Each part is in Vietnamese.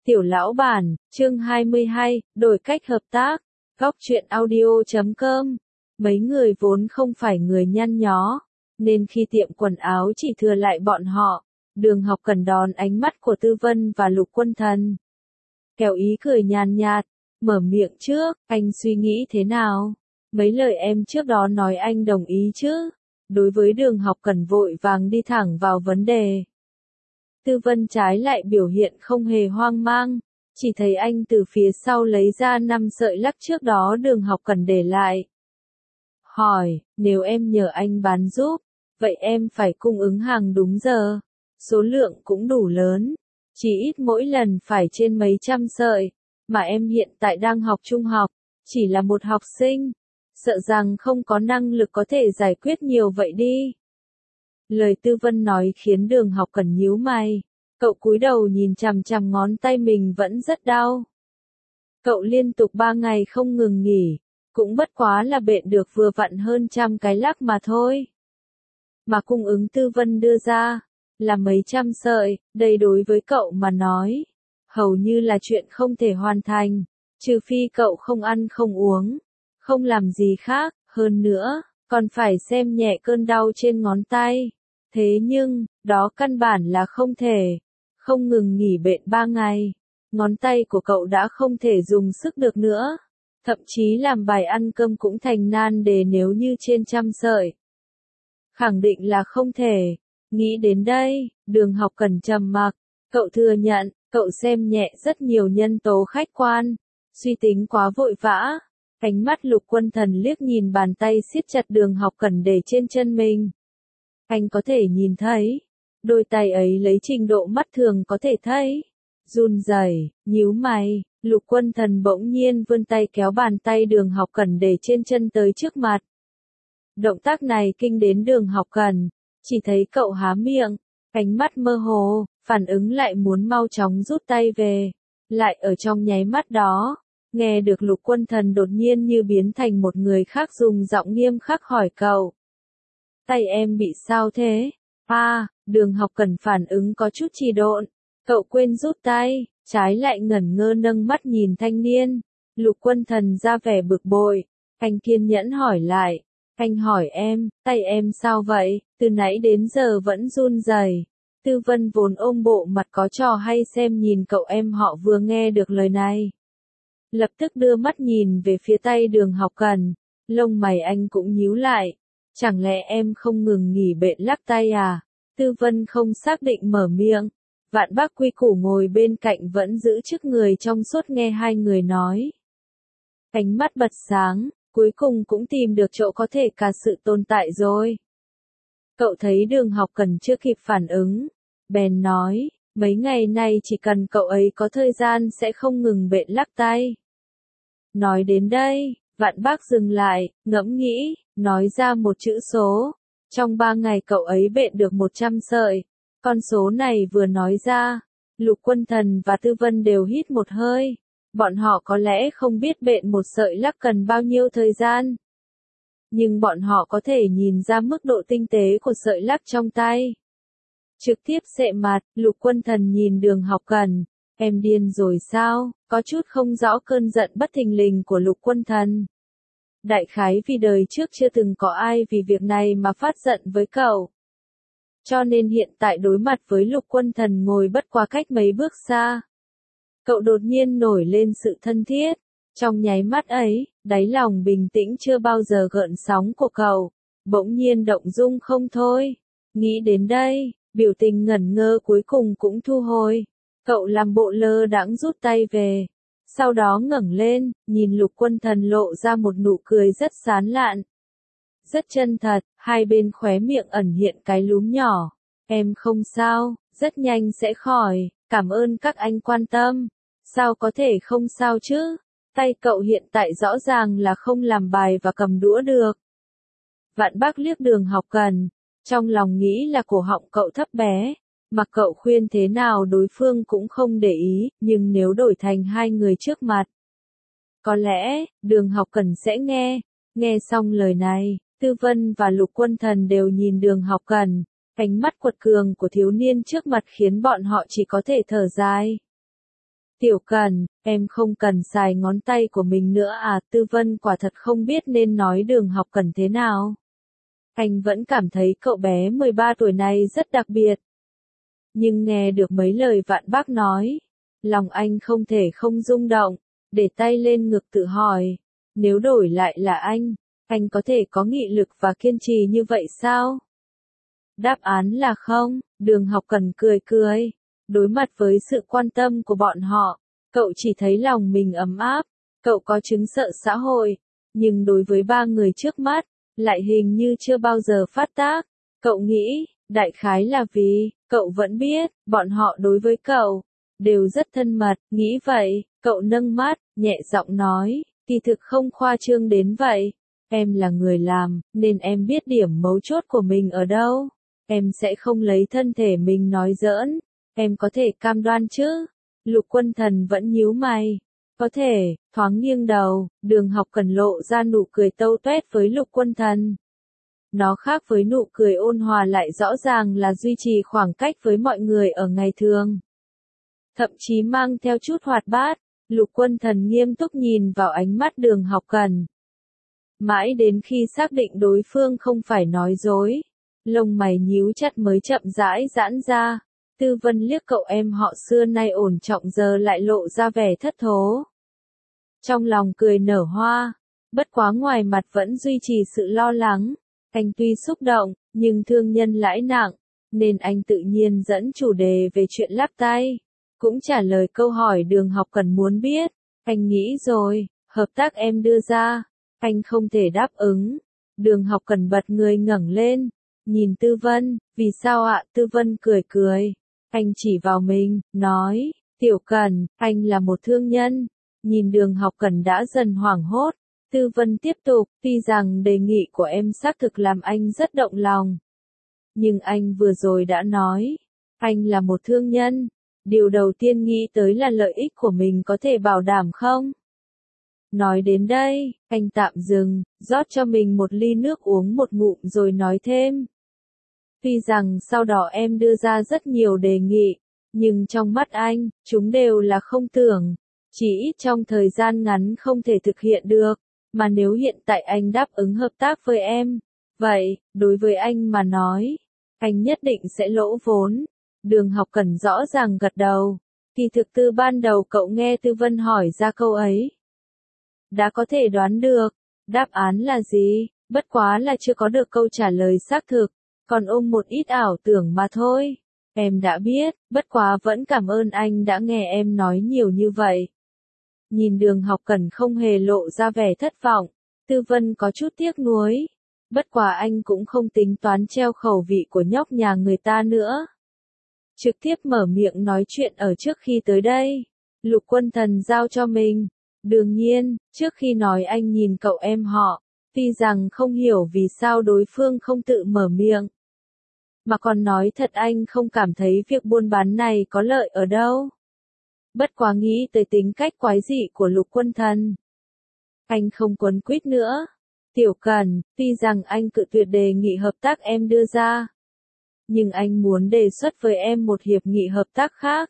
Tiểu lão bản, chương 22, đổi cách hợp tác. Góc truyện audio.com. Mấy người vốn không phải người nhăn nhó, nên khi tiệm quần áo chỉ thừa lại bọn họ, Đường Học Cần đón ánh mắt của Tư Vân và Lục Quân Thần. Kéo ý cười nhàn nhạt, mở miệng trước, anh suy nghĩ thế nào? Mấy lời em trước đó nói anh đồng ý chứ? Đối với Đường Học Cần vội vàng đi thẳng vào vấn đề. Tư Vân trái lại biểu hiện không hề hoang mang, chỉ thấy anh từ phía sau lấy ra 5 sợi lắc trước đó Đường Học Cần để lại. Hỏi, nếu em nhờ anh bán giúp, vậy em phải cung ứng hàng đúng giờ, số lượng cũng đủ lớn, chỉ ít mỗi lần phải trên mấy trăm sợi, mà em hiện tại đang học trung học, chỉ là một học sinh, sợ rằng không có năng lực có thể giải quyết nhiều vậy đi. Lời Tư Vân nói khiến Đường Học Cần nhíu mày, cậu cúi đầu nhìn chằm chằm ngón tay mình vẫn rất đau. Cậu liên tục 3 ngày không ngừng nghỉ, cũng bất quá là bện được vừa vặn hơn 100 cái lắc mà thôi. Mà cung ứng Tư Vân đưa ra, là mấy trăm sợi, đây đối với cậu mà nói, hầu như là chuyện không thể hoàn thành, trừ phi cậu không ăn không uống, không làm gì khác, hơn nữa, còn phải xem nhẹ cơn đau trên ngón tay. Thế nhưng, đó căn bản là không thể. Không ngừng nghỉ bệnh 3 ngày, ngón tay của cậu đã không thể dùng sức được nữa. Thậm chí làm bài ăn cơm cũng thành nan đề nếu như trên 100 sợi. Khẳng định là không thể. Nghĩ đến đây, Đường Học Cần trầm mặc. Cậu thừa nhận, cậu xem nhẹ rất nhiều nhân tố khách quan. Suy tính quá vội vã. Ánh mắt Lục Quân Thần liếc nhìn bàn tay siết chặt Đường Học Cần để trên chân mình. Anh có thể nhìn thấy. Đôi tay ấy lấy trình độ mắt thường có thể thấy. Run rẩy, nhíu mày, Lục Quân Thần bỗng nhiên vươn tay kéo bàn tay Đường Học Cần để trên chân tới trước mặt. Động tác này kinh đến Đường Học Cần, chỉ thấy cậu há miệng, ánh mắt mơ hồ, phản ứng lại muốn mau chóng rút tay về. Lại ở trong nháy mắt đó, nghe được Lục Quân Thần đột nhiên như biến thành một người khác dùng giọng nghiêm khắc hỏi cậu. Tay em bị sao thế? Đường Học Cần phản ứng có chút trì độn, cậu quên rút tay, trái lại ngẩn ngơ nâng mắt nhìn thanh niên. Lục Quân Thần ra vẻ bực bội, anh kiên nhẫn hỏi lại, anh hỏi em, tay em sao vậy, từ nãy đến giờ vẫn run rẩy. Tư Vân vốn ôm bộ mặt có trò hay xem nhìn cậu em họ vừa nghe được lời này. Lập tức đưa mắt nhìn về phía tay Đường Học Cần, lông mày anh cũng nhíu lại, chẳng lẽ em không ngừng nghỉ bệnh lắc tay à? Tư Vân không xác định mở miệng, Vạn Bác Quy Củ ngồi bên cạnh vẫn giữ trước người trong suốt nghe hai người nói. Ánh mắt bật sáng, cuối cùng cũng tìm được chỗ có thể cả sự tồn tại rồi. Cậu thấy Đường Học Cần chưa kịp phản ứng, bèn nói, mấy ngày nay chỉ cần cậu ấy có thời gian sẽ không ngừng bệnh lắc tay. Nói đến đây, Vạn Bác dừng lại, ngẫm nghĩ, nói ra một chữ số. Trong 3 ngày cậu ấy bệnh được 100 sợi. Con số này vừa nói ra, Lục Quân Thần và Tư Vân đều hít một hơi. Bọn họ có lẽ không biết bệnh một sợi lắc cần bao nhiêu thời gian. Nhưng bọn họ có thể nhìn ra mức độ tinh tế của sợi lắc trong tay. Trực tiếp sệ mặt, Lục Quân Thần nhìn Đường Học Cần. Em điên rồi sao? Có chút không rõ cơn giận bất thình lình của Lục Quân Thần. Đại khái vì đời trước chưa từng có ai vì việc này mà phát giận với cậu. Cho nên hiện tại đối mặt với Lục Quân Thần ngồi bất quá cách mấy bước xa. Cậu đột nhiên nổi lên sự thân thiết. Trong nháy mắt ấy, đáy lòng bình tĩnh chưa bao giờ gợn sóng của cậu, bỗng nhiên động dung không thôi. Nghĩ đến đây, biểu tình ngẩn ngơ cuối cùng cũng thu hồi. Cậu làm bộ lơ đãng rút tay về. Sau đó ngẩng lên, nhìn Lục Quân Thần lộ ra một nụ cười rất sán lạn. Rất chân thật, hai bên khóe miệng ẩn hiện cái lúm nhỏ. Em không sao, rất nhanh sẽ khỏi, cảm ơn các anh quan tâm. Sao có thể không sao chứ? Tay cậu hiện tại rõ ràng là không làm bài và cầm đũa được. Vạn Bác liếc Đường Học Cần, trong lòng nghĩ là cổ họng cậu thấp bé. Mặc cậu khuyên thế nào đối phương cũng không để ý, nhưng nếu đổi thành hai người trước mặt, có lẽ, Đường Học Cần sẽ nghe. Nghe xong lời này, Tư Vân và Lục Quân Thần đều nhìn Đường Học Cần, ánh mắt quật cường của thiếu niên trước mặt khiến bọn họ chỉ có thể thở dài. Tiểu Cần, em không cần xài ngón tay của mình nữa à? Tư Vân quả thật không biết nên nói Đường Học Cần thế nào. Anh vẫn cảm thấy cậu bé 13 tuổi này rất đặc biệt. Nhưng nghe được mấy lời Vạn Bác nói, lòng anh không thể không rung động, để tay lên ngực tự hỏi, nếu đổi lại là anh có thể có nghị lực và kiên trì như vậy sao? Đáp án là không, Đường Học Cần cười cười. Đối mặt với sự quan tâm của bọn họ, cậu chỉ thấy lòng mình ấm áp, cậu có chứng sợ xã hội, nhưng đối với ba người trước mắt, lại hình như chưa bao giờ phát tác. Cậu nghĩ, đại khái là vì, cậu vẫn biết, bọn họ đối với cậu, đều rất thân mật, nghĩ vậy, cậu nâng mắt, nhẹ giọng nói, kỳ thực không khoa trương đến vậy. Em là người làm, nên em biết điểm mấu chốt của mình ở đâu. Em sẽ không lấy thân thể mình nói giỡn. Em có thể cam đoan chứ? Lục Quân Thần vẫn nhíu mày. Có thể, thoáng nghiêng đầu, Đường Học Cần lộ ra nụ cười tâu tuét với Lục Quân Thần. Nó khác với nụ cười ôn hòa lại rõ ràng là duy trì khoảng cách với mọi người ở ngày thường. Thậm chí mang theo chút hoạt bát, Lục Quân Thần nghiêm túc nhìn vào ánh mắt Đường Học Cần. Mãi đến khi xác định đối phương không phải nói dối, lông mày nhíu chặt mới chậm rãi giãn ra. Tư Vân liếc cậu em họ xưa nay ổn trọng giờ lại lộ ra vẻ thất thố. Trong lòng cười nở hoa, bất quá ngoài mặt vẫn duy trì sự lo lắng. Anh tuy xúc động, nhưng thương nhân lãi nặng, nên anh tự nhiên dẫn chủ đề về chuyện lắp tay. Cũng trả lời câu hỏi Đường Học Cần muốn biết. Anh nghĩ rồi, hợp tác em đưa ra, anh không thể đáp ứng. Đường Học Cần bật người ngẩng lên, nhìn Tư Vân, vì sao ạ? Tư Vân cười cười. Anh chỉ vào mình, nói, Tiểu Cần, anh là một thương nhân. Nhìn Đường Học Cần đã dần hoảng hốt, Tư Vân tiếp tục, tuy rằng đề nghị của em xác thực làm anh rất động lòng. Nhưng anh vừa rồi đã nói, anh là một thương nhân. Điều đầu tiên nghĩ tới là lợi ích của mình có thể bảo đảm không? Nói đến đây, anh tạm dừng, rót cho mình một ly nước uống một ngụm rồi nói thêm. Tuy rằng sau đó em đưa ra rất nhiều đề nghị, nhưng trong mắt anh, chúng đều là không tưởng. Chỉ ít trong thời gian ngắn không thể thực hiện được, mà nếu hiện tại anh đáp ứng hợp tác với em, vậy, đối với anh mà nói, anh nhất định sẽ lỗ vốn. Đường Học Cần rõ ràng gật đầu, thì thực từ ban đầu cậu nghe Tư Vân hỏi ra câu ấy. Đã có thể đoán được, đáp án là gì, bất quá là chưa có được câu trả lời xác thực, còn ôm một ít ảo tưởng mà thôi. Em đã biết, bất quá vẫn cảm ơn anh đã nghe em nói nhiều như vậy. Nhìn Đường Học Cần không hề lộ ra vẻ thất vọng, Tư Vân có chút tiếc nuối. Bất quá anh cũng không tính toán treo khẩu vị của nhóc nhà người ta nữa. Trực tiếp mở miệng nói chuyện ở trước khi tới đây. Lục Quân Thần giao cho mình. Đương nhiên, trước khi nói anh nhìn cậu em họ, tuy rằng không hiểu vì sao đối phương không tự mở miệng. Mà còn nói thật anh không cảm thấy việc buôn bán này có lợi ở đâu. Bất quá nghĩ tới tính cách quái dị của Lục Quân Thần. Anh không quấn quýt nữa. Tiểu Cần, tuy rằng anh cự tuyệt đề nghị hợp tác em đưa ra. Nhưng anh muốn đề xuất với em một hiệp nghị hợp tác khác.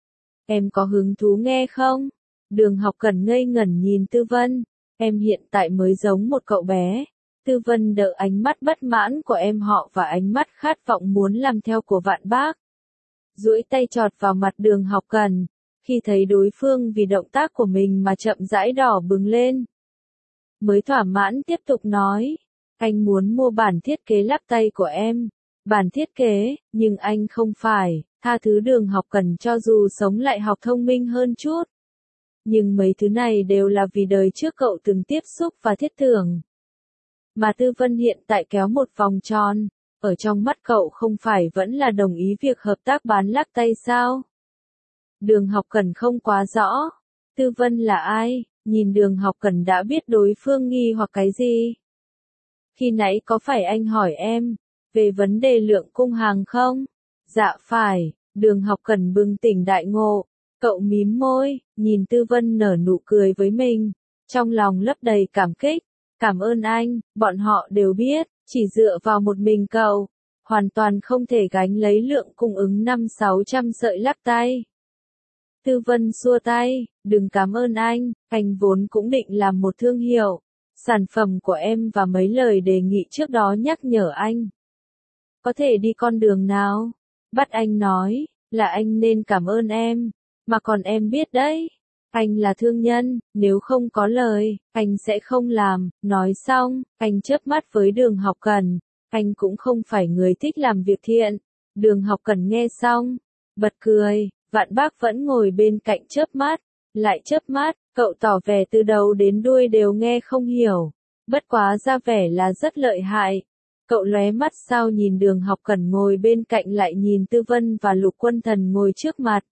Em có hứng thú nghe không? Đường Học Cần ngây ngẩn nhìn Tư Vân. Em hiện tại mới giống một cậu bé. Tư Vân đỡ ánh mắt bất mãn của em họ và ánh mắt khát vọng muốn làm theo của Vạn Bác. Duỗi tay chọt vào mặt Đường Học Cần. Khi thấy đối phương vì động tác của mình mà chậm rãi đỏ bừng lên. Mới thỏa mãn tiếp tục nói. Anh muốn mua bản thiết kế lắp tay của em. Bản thiết kế, nhưng anh không phải, tha thứ Đường Học Cần cho dù sống lại học thông minh hơn chút. Nhưng mấy thứ này đều là vì đời trước cậu từng tiếp xúc và thiết tưởng. Mà Tư Vân hiện tại kéo một vòng tròn, ở trong mắt cậu không phải vẫn là đồng ý việc hợp tác bán lắc tay sao? Đường Học Cần không quá rõ. Tư Vân là ai? Nhìn Đường Học Cần đã biết đối phương nghi hoặc cái gì. Khi nãy có phải anh hỏi em, về vấn đề lượng cung hàng không? Dạ phải, Đường Học Cần bừng tỉnh đại ngộ. Cậu mím môi, nhìn Tư Vân nở nụ cười với mình. Trong lòng lấp đầy cảm kích. Cảm ơn anh, bọn họ đều biết, chỉ dựa vào một mình cậu. Hoàn toàn không thể gánh lấy lượng cung ứng 500-600 sợi lắc tay. Tư Vân xua tay, đừng cảm ơn anh vốn cũng định làm một thương hiệu. Sản phẩm của em và mấy lời đề nghị trước đó nhắc nhở anh. Có thể đi con đường nào? Bắt anh nói, là anh nên cảm ơn em. Mà còn em biết đấy, anh là thương nhân, nếu không có lời, anh sẽ không làm. Nói xong, anh chớp mắt với Đường Học Cần. Anh cũng không phải người thích làm việc thiện. Đường Học Cần nghe xong, bật cười, Vạn Bác vẫn ngồi bên cạnh chớp mắt, lại chớp mắt, cậu tỏ vẻ từ đầu đến đuôi đều nghe không hiểu, bất quá ra vẻ là rất lợi hại. Cậu lóe mắt sao nhìn Đường Học Cần ngồi bên cạnh lại nhìn Tư Vân và Lục Quân Thần ngồi trước mặt.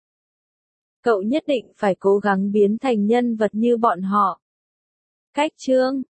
Cậu nhất định phải cố gắng biến thành nhân vật như bọn họ. Cách chương